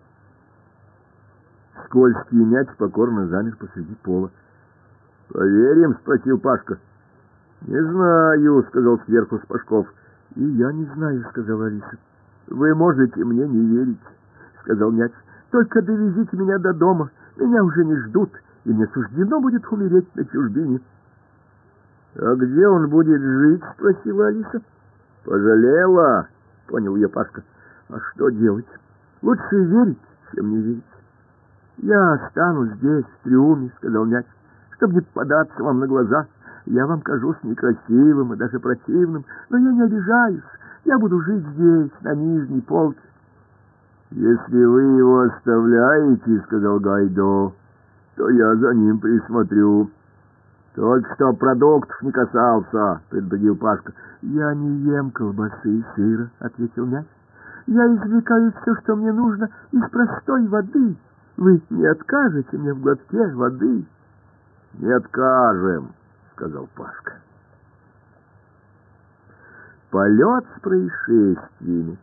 [SPEAKER 1] Скользкий мяч покорно замер посреди пола. «Поверим?» — спросил Пашка. «Не знаю», — сказал сверху Спашков. «И я не знаю», — сказала Алиса. «Вы можете мне не верить», — сказал мяч. «Только довезите меня до дома. Меня уже не ждут, и мне суждено будет умереть на чужбине». «А где он будет жить?» — спросила Алиса. «Пожалела», — понял ее Пашка. «А что делать? Лучше верить, чем не верить». «Я останусь здесь, в трюме», — сказал мяч, — «чтобы не попадаться вам на глаза. Я вам кажусь некрасивым и даже противным, но я не обижаюсь. Я буду жить здесь, на нижней полке». «Если вы его оставляете, — сказал Гайдо, — то я за ним присмотрю». «Только что продуктов не касался», — предупредил Пашка. «Я не ем колбасы и сыра», — ответил мяч. «Я извлекаю все, что мне нужно, из простой воды. Вы не откажете мне в глотке воды?» «Не откажем», — сказал Пашка. Полет с происшествиями.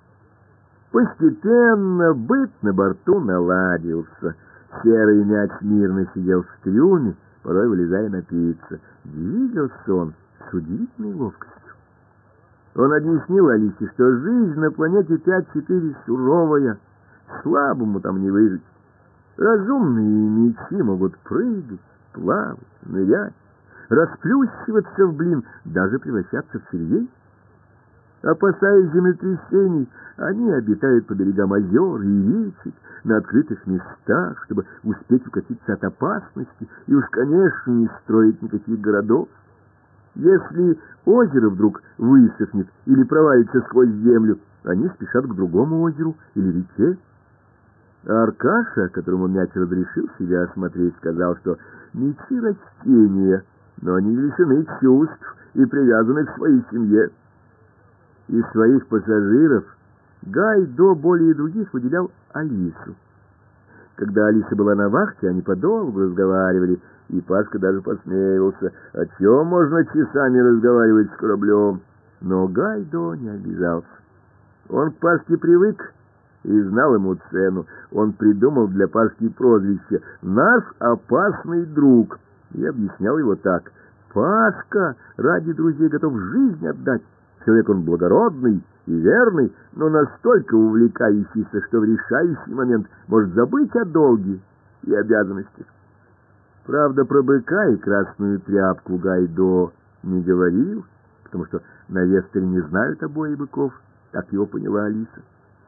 [SPEAKER 1] Постепенно быт на борту наладился. Серый мяч мирно сидел в трюме, порой вылезая напиться. Двигался он с удивительной ловкостью. Он объяснил Алисе, что жизнь на планете пять-четыре суровая, слабому там не выжить. Разумные мечи могут прыгать, плавать, нырять, расплющиваться в блин, даже превращаться в червей. Опасаясь землетрясений, они обитают по берегам озер и речек, на открытых местах, чтобы успеть укатиться от опасности, и уж, конечно, не строить никаких городов. Если озеро вдруг высохнет или провалится сквозь землю, они спешат к другому озеру или реке. А Аркаша, которому мяч разрешил себя осмотреть, сказал, что мечи растения, но они лишены чувств и привязаны к своей семье. Из своих пассажиров Гайдо более других выделял Алису. Когда Алиса была на вахте, они подолгу разговаривали, и Пашка даже посмеивался. О чем можно часами разговаривать с кораблем? Но Гайдо не обижался. Он к Пашке привык и знал ему цену. Он придумал для Пашки прозвище «Наш опасный друг» и объяснял его так: «Пашка ради друзей готов жизнь отдать. Человек он благородный и верный, но настолько увлекающийся, что в решающий момент может забыть о долге и обязанностях». Правда, про быка и красную тряпку Гайдо не говорил, потому что на Вестере не знают обои быков, так его поняла Алиса.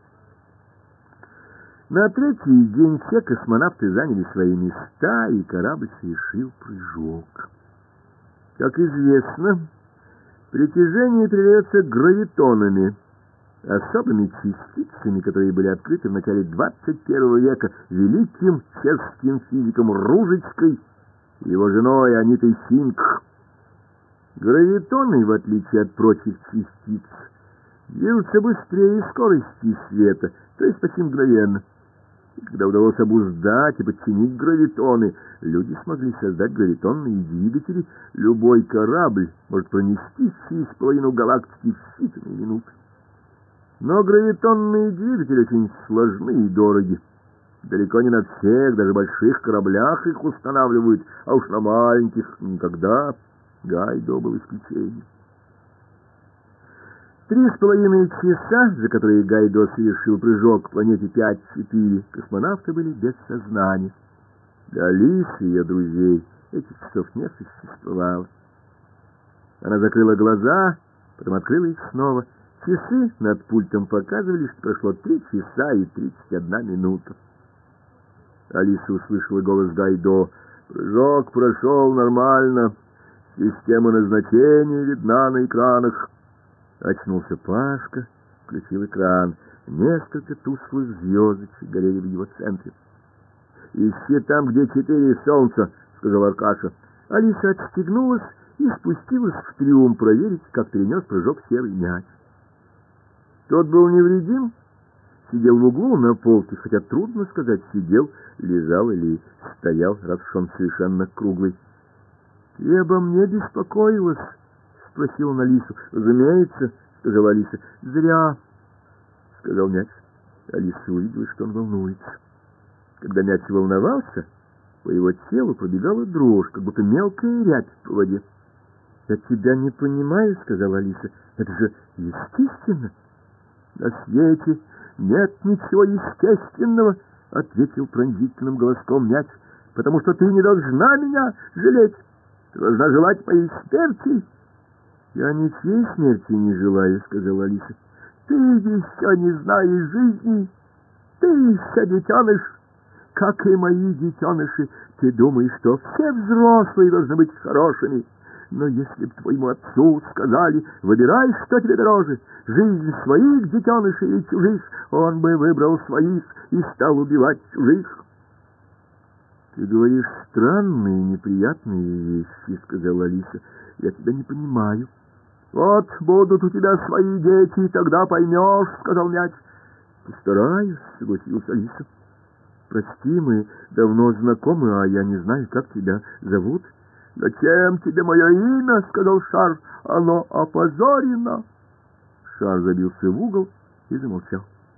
[SPEAKER 1] На третий день все космонавты заняли свои места, и корабль совершил прыжок. Как известно, притяжение передается гравитонами, особыми частицами, которые были открыты в начале двадцать первого века великим чешским физиком Ружицкой и его женой Анитой Финк. Гравитоны, в отличие от прочих частиц, движутся быстрее скорости света, то есть почти мгновенно. И когда удалось обуздать и подчинить гравитоны, люди смогли создать гравитонные двигатели. Любой корабль может пронестись через половину галактики в считанные минуты. Но гравитонные двигатели очень сложны и дороги. Далеко не на всех, даже больших кораблях их устанавливают, а уж на маленьких никогда. Гайдо был исключением. Три с половиной часа, за которые Гайдо совершил прыжок к планете пять четыре, космонавты были без сознания. Для Алисы и ее друзей этих часов не существовало. Она закрыла глаза, потом открыла их снова. Часы над пультом показывали, что прошло три часа и тридцать одна минута. Алиса услышала голос Гайдо. «Прыжок прошел нормально. Система назначения видна на экранах». Очнулся Пашка, включил экран. Несколько тусклых звездочек горели в его центре. «Ищи там, где четыре солнца», — сказал Аркаша. Алиса отстегнулась и спустилась в трюм проверить, как перенес прыжок серый мяч. Тот был невредим, сидел в углу на полке, хотя трудно сказать, сидел, лежал или стоял, раз уж он совершенно круглый. — Ты обо мне беспокоилась? — спросил он Алису. — Разумеется, — сказала Алиса. — Зря, — сказал мяч. Алиса увидела, что он волнуется. Когда мяч волновался, по его телу пробегала дрожь, как будто мелкая рябь по воде. — Я тебя не понимаю, — сказала Алиса. — Это же естественно. — На свете нет ничего естественного, — ответил пронзительным голоском мяч, — потому что ты не должна меня жалеть. Ты должна желать моей смерти. — Я ничьей смерти не желаю, — сказала Алиса. — Ты еще не знаешь жизни. Ты еще детеныш. Как и мои детеныши, ты думаешь, что все взрослые должны быть хорошими. Но если бы твоему отцу сказали: выбирай, что тебе дороже, жизнь своих детенышей или чужих, он бы выбрал своих и стал убивать чужих. — Ты говоришь странные и неприятные вещи, — сказала Алиса. — Я тебя не понимаю. — Вот будут у тебя свои дети, и тогда поймешь, — сказал мяч. — Постараюсь, — согласилась Алиса. — Прости, мы давно знакомы, а я не знаю, как тебя зовут. — Зачем тебе мое имя? — сказал шар. — Оно опозорено. Шар забился в угол и замолчал.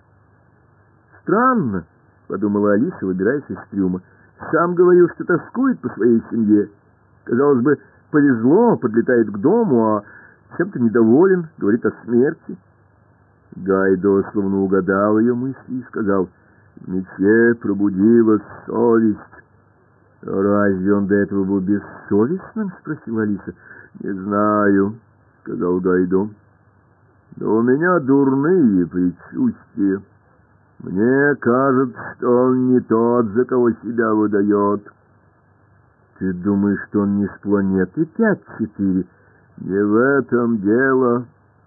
[SPEAKER 1] — Странно, — подумала Алиса, выбираясь из трюма. — Сам говорил, что тоскует по своей семье. Казалось бы, повезло, подлетает к дому, а чем-то недоволен, говорит о смерти. Гайдо словно угадал ее мысли и сказал: — В мече пробудилась совесть. — Разве он до этого был бессовестным? — спросила Алиса. — Не знаю, — сказал Гайдо. — Но у меня дурные предчувствия. Мне кажется, что он не тот, за кого себя выдает. — Ты думаешь, что он не с планеты пять четыре? — Не в этом дело.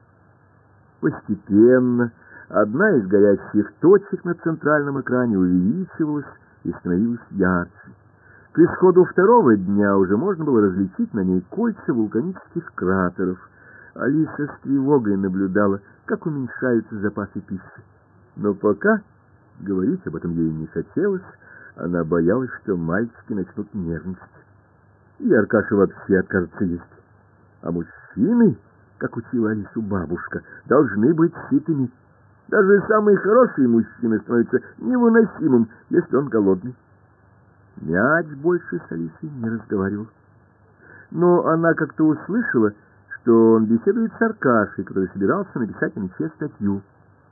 [SPEAKER 1] Постепенно одна из горящих точек на центральном экране увеличивалась и становилась ярче. К исходу второго дня уже можно было различить на ней кольца вулканических кратеров. Алиса с тревогой наблюдала, как уменьшаются запасы пищи. Но пока говорить об этом ей не хотелось, она боялась, что мальчики начнут нервничать. И Аркаша вообще откажется есть. А мужчины, как учила Алису бабушка, должны быть сытыми. Даже самый хороший мужчина становится невыносимым, если он голодный. Мяч больше с Алисой не разговаривал. Но она как-то услышала, что он беседует с Аркашей, который собирался написать о мяче статью.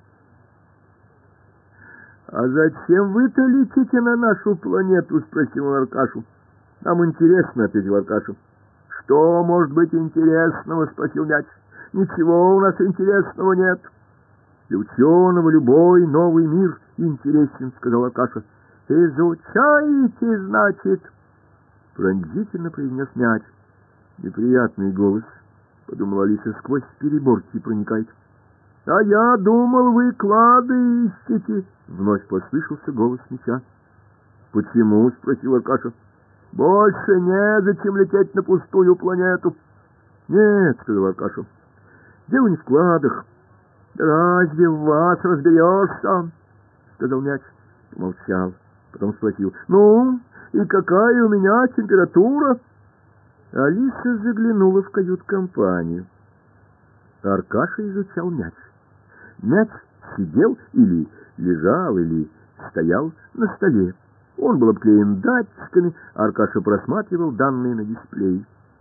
[SPEAKER 1] — А зачем вы-то летите на нашу планету? — спросил он Аркашу. — Нам интересно, — ответил Аркаша. — Что может быть интересного? — спросил мяч. — Ничего у нас интересного нет. — Для ученого любой новый мир интересен, — сказал Аркаша. — Изучаете, значит? — пронзительно произнес мяч. — Неприятный голос, — подумала Алиса, — сквозь переборки проникает. — А я думал, вы клады ищете, — вновь послышался голос мяча. — Почему? — спросил Аркаша. — Больше незачем лететь на пустую планету. — Нет, — сказал Аркаша, — дело не в кладах. — Разве в вас разберешься? — сказал мяч. — Молчал, потом спросил: «Ну, и какая у меня температура?» Алиса заглянула в кают-компанию. Аркаша изучал мяч. Мяч сидел или лежал, или стоял на столе. Он был обклеен датчиками, Аркаша просматривал данные на дисплее.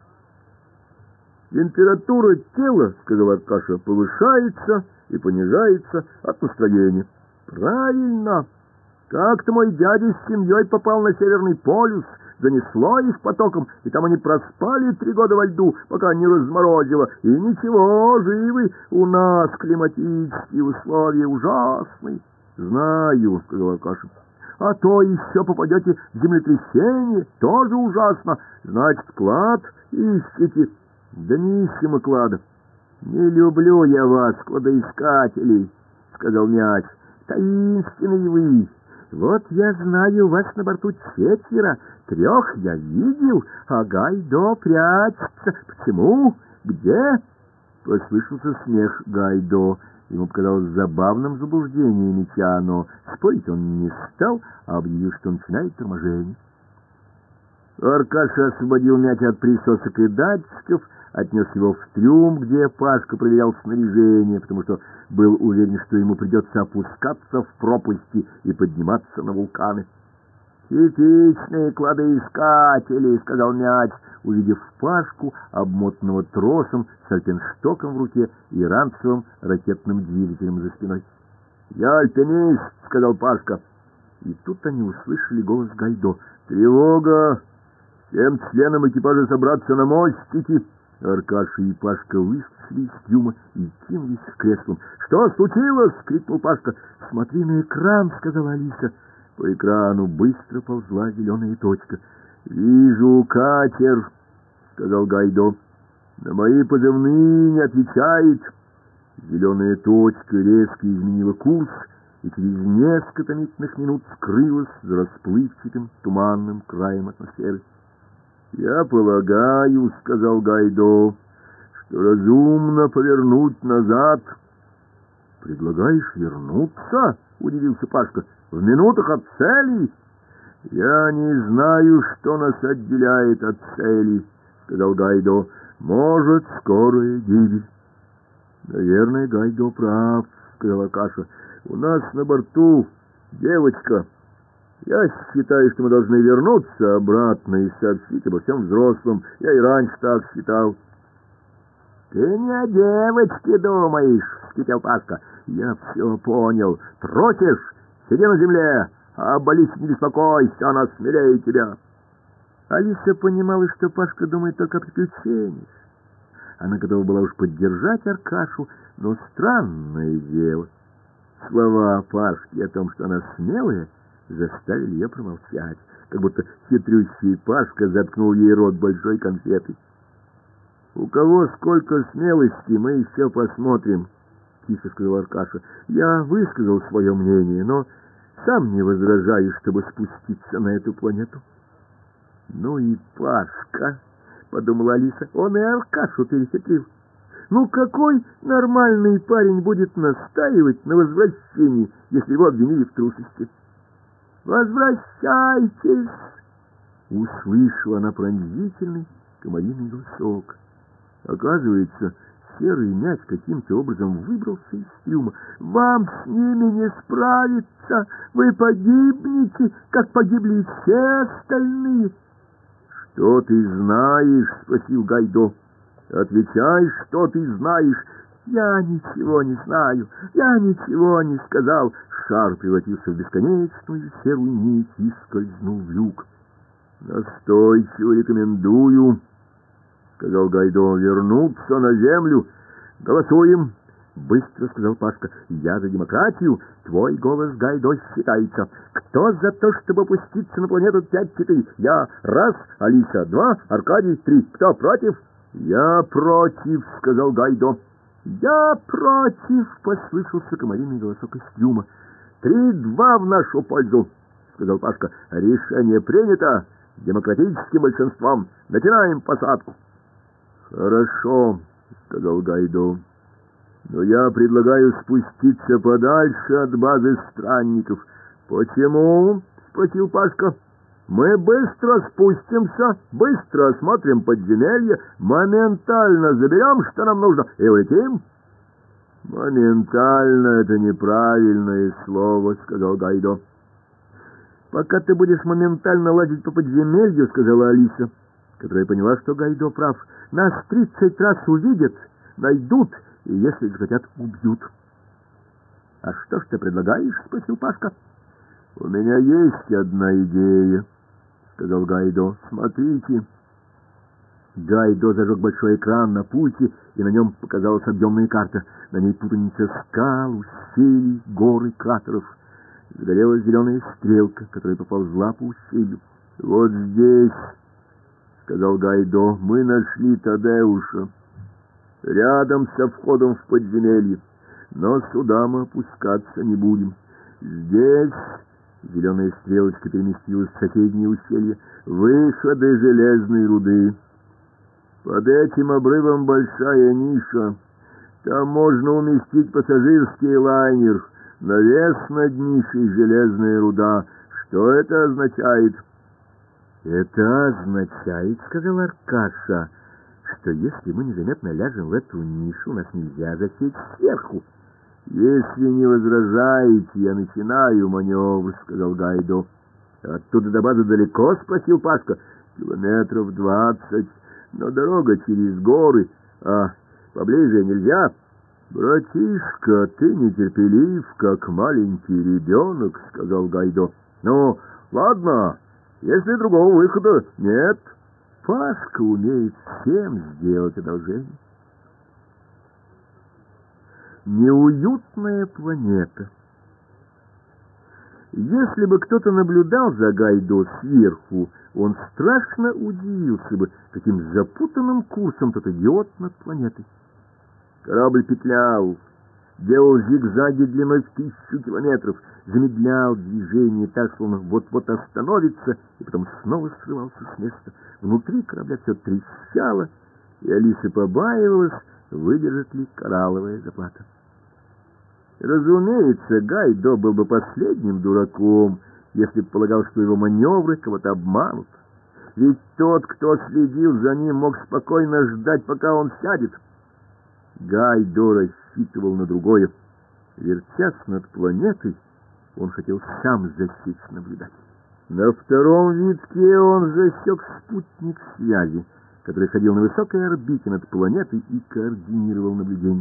[SPEAKER 1] «Температура тела, — сказал Аркаша, — повышается и понижается от настроения». «Правильно! Как-то мой дядя с семьей попал на Северный полюс, занесло их потоком, и там они проспали три года во льду, пока не разморозило, и ничего, живы. У нас климатические условия ужасные». «Знаю, — сказал Аркаша. — А то еще попадете в землетрясение, тоже ужасно. Значит, клад ищете». «Да не ищем мы клада». «Не люблю я вас, кладоискателей, — сказал мяч. — Таинственный вы. Вот я знаю, вас на борту четверо, трех я видел, а Гайдо прячется. Почему? Где?» Послышался смех Гайдо. Ему показалось забавным заблуждение мяча, но спорить он не стал, а объявил, что начинает торможение. Аркаша освободил мяч от присосок и датчиков, отнес его в трюм, где Пашка проверял снаряжение, потому что был уверен, что ему придется опускаться в пропасти и подниматься на вулканы. «Типичные кладоискатели, — сказал мяч, увидев Пашку, обмотанного тросом, с альпинштоком в руке и ранцевым ракетным двигателем за спиной. «Я альпинист, — сказал Пашка». И тут они услышали голос Гайдо: «Тревога! Всем членам экипажа собраться на мостике!» Аркаша и Пашка выскочили из трюма и кинулись к креслам. «Что случилось?» — крикнул Пашка. «Смотри на экран, — сказала Алиса». По экрану быстро ползла зеленая точка. «Вижу катер, — сказал Гайдо. — На мои позывные не отвечает». Зеленая точка резко изменила курс и через несколько томительных минут скрылась за расплывчатым туманным краем атмосферы. «Я полагаю, — сказал Гайдо, — что разумно повернуть назад». «Предлагаешь вернуться?» — удивился Пашка. «В минутах от цели?» «Я не знаю, что нас отделяет от цели, — сказал Гайдо. — Может, скорая гибель». «Наверное, Гайдо прав, — сказал Аркаша. — У нас на борту девочка. Я считаю, что мы должны вернуться обратно и сообщить обо всем взрослым. Я и раньше так считал». «Ты не о девочке думаешь, — вскипел Пашка. — Я все понял. Трусишь? Сиди на земле, а об Алисе не беспокойся, она смелее тебя». Алиса понимала, что Пашка думает только о приключениях. Она готова была уж поддержать Аркашу, но странное дело. Слова Пашки о том, что она смелая, заставили ее промолчать, как будто хитрющий Пашка заткнул ей рот большой конфетой. «У кого сколько смелости, мы еще посмотрим», — тихо сказал Аркаша. «Я высказал свое мнение, но сам не возражаю, чтобы спуститься на эту планету». «Ну и Пашка, — подумала Алиса, — он и Аркашу перехитрил. Ну какой нормальный парень будет настаивать на возвращении, если его обвинили в трусости?» «Возвращайтесь!» — услышала она пронзительный комариный голосок. Оказывается, серый мяч каким-то образом выбрался из трюма. «Вам с ними не справиться! Вы погибнете, как погибли и все остальные!» «Что ты знаешь?» — спросил Гайдо. «Отвечай, что ты знаешь». «Я ничего не знаю, я ничего не сказал». Шар превратился в бесконечную серую нить и скользнул в люк. «Настойчиво рекомендую, — сказал Гайдо, — вернуться на землю». «Голосуем!» — быстро сказал Пашка. «Я за демократию. Твой голос, Гайдо, считается. Кто за то, чтобы опуститься на планету пять-четыре? Я — раз, Алиса — два, Аркадий — три. Кто против?» «Я против», — сказал Гайдо. «Я против», — послышался комариный голосок из трюма. «Три-два в нашу пользу», — сказал Пашка. «Решение принято демократическим большинством. Начинаем посадку». «Хорошо», — сказал Гайдо. «Но я предлагаю спуститься подальше от базы странников. Почему? — спросил Пашка. — Мы быстро спустимся, быстро осмотрим подземелье, моментально заберем, что нам нужно, и улетим. — Моментально — это неправильное слово, — сказал Гайдо. — Пока ты будешь моментально лазить по подземелью, — сказала Алиса, которая поняла, что Гайдо прав, — нас тридцать раз увидят, найдут, и если захотят, убьют. — А что ж ты предлагаешь? — спросил Пашка. — У меня есть одна идея, — сказал Гайдо. — Смотрите. Гайдо зажег большой экран на пульте, и на нем показалась объемная карта. На ней путаница скал, ущелий, горы, кратеров. Загорелась зеленая стрелка, которая поползла по ущелью. — Вот здесь, — сказал Гайдо, — мы нашли Тадеуша. Рядом со входом в подземелье. Но сюда мы опускаться не будем. Здесь... Зеленая стрелочка переместилась в соседнее ущелье. Выходы железной руды. Под этим обрывом большая ниша. Там можно уместить пассажирский лайнер. Навес над нишей железная руда. Что это означает? Это означает, сказал Аркаша, что если мы незаметно ляжем в эту нишу, нас нельзя засечь сверху. «Если не возражаете, я начинаю маневр», — сказал Гайдо. «Оттуда до базы далеко?» — спросил Пашка. «Километров двадцать, но дорога через горы, а поближе нельзя». «Братишка, ты нетерпелив, как маленький ребенок», — сказал Гайдо. «Ну, ладно, если другого выхода нет». Пашка умеет всем сделать одолжение. Неуютная планета. Если бы кто-то наблюдал за Гайдо сверху, он страшно удивился бы, каким запутанным курсом тот идет над планетой. Корабль петлял, делал зигзаги длиной в тысячу километров, замедлял движение так, словно вот-вот остановится, и потом снова срывался с места. Внутри корабля все трещало, и Алиса побаивалась, выдержит ли коралловая заплата. Разумеется, Гайдо был бы последним дураком, если бы полагал, что его маневры кого-то обманут. Ведь тот, кто следил за ним, мог спокойно ждать, пока он сядет. Гайдо рассчитывал на другое. Вертясь над планетой, он хотел сам засечь наблюдателя. На втором витке он засек спутник связи, который ходил на высокой орбите над планетой и координировал наблюдение.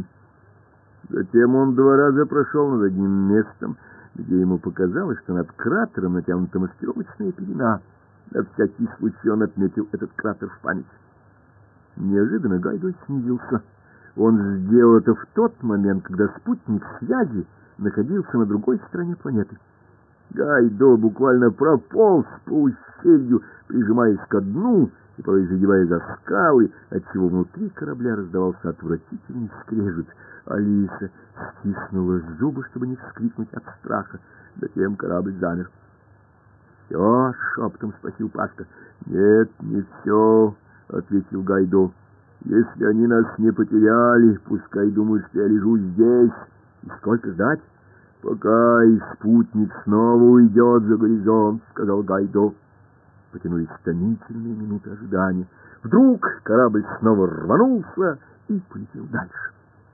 [SPEAKER 1] Затем он два раза прошел над одним местом, где ему показалось, что над кратером натянута маскировочная пелена. На всякий случай он отметил этот кратер в память. Неожиданно Гайдо снизился. Он сделал это в тот момент, когда спутник связи находился на другой стороне планеты. Гайдо буквально прополз по ущелью, прижимаясь ко дну и порой задевая за скалы, отчего внутри корабля раздавался отвратительный скрежет. Алиса стиснула зубы, чтобы не вскрикнуть от страха. Затем корабль замер. — Все? — шепотом спросил Пашка. — Нет, не все, — ответил Гайдо. — Если они нас не потеряли, пускай думают, что я лежу здесь. И сколько ждать? — Пока и спутник снова уйдет за горизонт, — сказал Гайдо. Потянулись томительные минуты ожидания. Вдруг корабль снова рванулся и полетел дальше.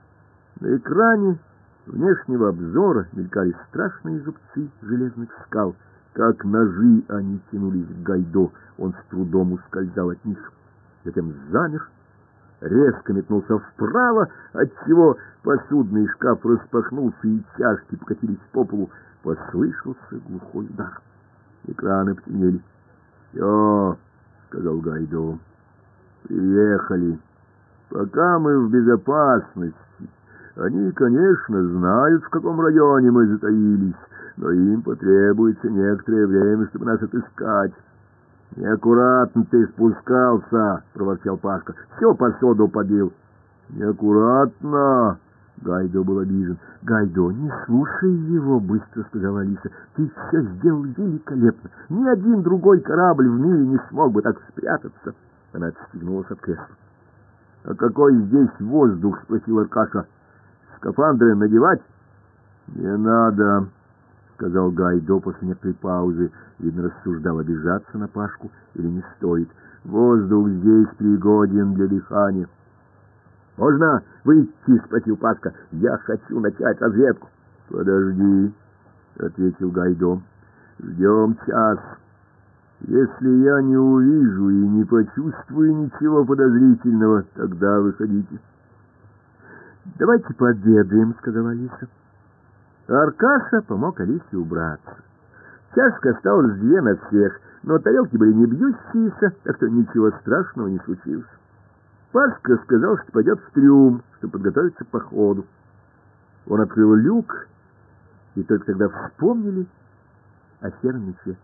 [SPEAKER 1] На экране внешнего обзора мелькали страшные зубцы железных скал. Как ножи они тянулись к Гайдо, он с трудом ускользал от них. Затем замер, резко метнулся вправо, отчего посудный шкаф распахнулся, и чашки покатились по полу. Послышался глухой удар. Экраны потемнели. — Все, — сказал Гайдо, — приехали. Пока мы в безопасности. Они, конечно, знают, в каком районе мы затаились, но им потребуется некоторое время, чтобы нас отыскать. — Неаккуратно ты спускался, — проворчал Пашка. — Все посуду побил. — Неаккуратно. Гайдо был обижен. — Гайдо, не слушай его, — быстро сказала Алиса. — Ты все сделал великолепно. Ни один другой корабль в мире не смог бы так спрятаться. Она отстегнулась от кресла. — А какой здесь воздух? — спросил Аркаша. — Скафандры надевать? — Не надо, — сказал сказал Гайдо после некоторой паузы. Видно, рассуждал, обижаться на Пашку или не стоит. Воздух здесь пригоден для дыхания. «Можно выйти?» — спросил Пашка. «Я хочу начать разведку». «Подожди», — ответил Гайдо. «Ждем час. Если я не увижу и не почувствую ничего подозрительного, тогда выходите». «Давайте пообедаем», — сказала Алиса. Аркаша помог Алисе убраться. Чашка осталось две на всех, но тарелки были не бьющиеся, так что ничего страшного не случилось. Пашка сказал, что пойдет в трюм, чтобы подготовиться к походу. Он открыл люк, и только тогда вспомнили о сером мече.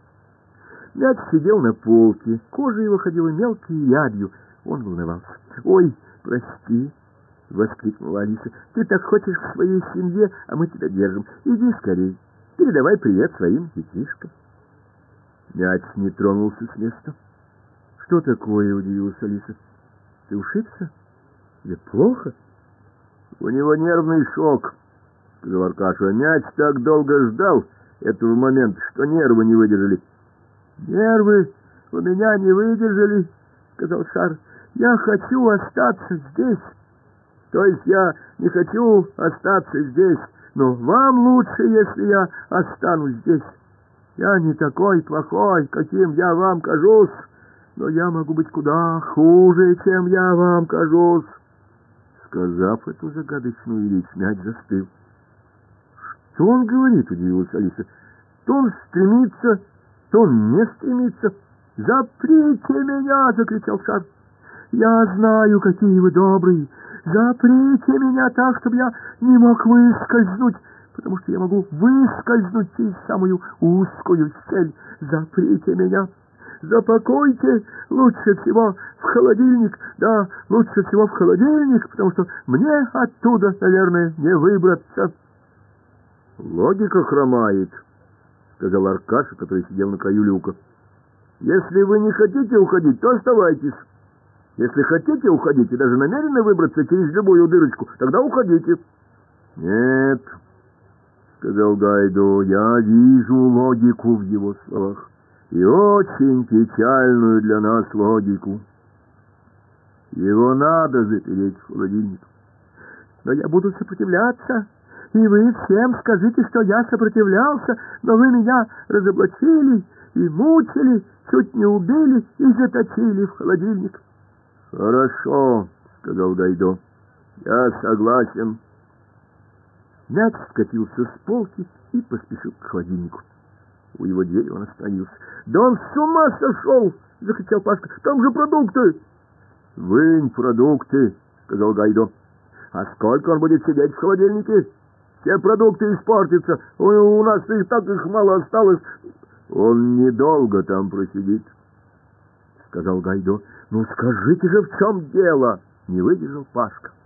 [SPEAKER 1] Мяч сидел на полке, кожа его ходила мелкой рябью, он волновался. «Ой, прости!» — воскликнула Алиса. «Ты так хочешь к своей семье, а мы тебя держим. Иди скорей, передавай привет своим детишкам». Мяч не тронулся с места. «Что такое?» — удивилась Алиса. «Ты ушибся? Тебе плохо?» «У него нервный шок», — сказал Аркаша. «Мяч так долго ждал этого момента, что нервы не выдержали». «Нервы у меня не выдержали», — сказал Шар. «Я хочу остаться здесь». «То есть я не хочу остаться здесь, но вам лучше, если я останусь здесь. Я не такой плохой, каким я вам кажусь, но я могу быть куда хуже, чем я вам кажусь». Сказав эту загадочную речь, мяч застыл. «Что он говорит?» — удивилась Алиса. «То он стремится, то он не стремится». «Заприте меня!» — закричал Шар. «Я знаю, какие вы добрые. Заприте меня так, чтобы я не мог выскользнуть, потому что я могу выскользнуть через самую узкую щель. Заприте меня! Запакуйте лучше всего в холодильник, да, лучше всего в холодильник, потому что мне оттуда, наверное, не выбраться». «Логика хромает», — сказал Аркаша, который сидел на краю люка. «Если вы не хотите уходить, то оставайтесь. Если хотите уходить и даже намерены выбраться через любую дырочку, тогда уходите». «Нет», — сказал Гайдо, — «я вижу логику в его словах. И очень печальную для нас логику. Его надо запереть в холодильник». «Но я буду сопротивляться, и вы всем скажите, что я сопротивлялся, но вы меня разоблачили и мучили, чуть не убили и заточили в холодильник». «Хорошо», — сказал Гайдо, — «я согласен». Мяч скатился с полки и поспешил к холодильнику. У его двери он остановился. «Да он с ума сошел!» — закричал Пашка. «Там же продукты!» «Вынь продукты!» — сказал Гайдо. «А сколько он будет сидеть в холодильнике? Все продукты испортятся. У, у нас и так их мало осталось». «Он недолго там просидит», — сказал Гайдо. «Ну скажите же, в чем дело?» — не выдержал Пашка.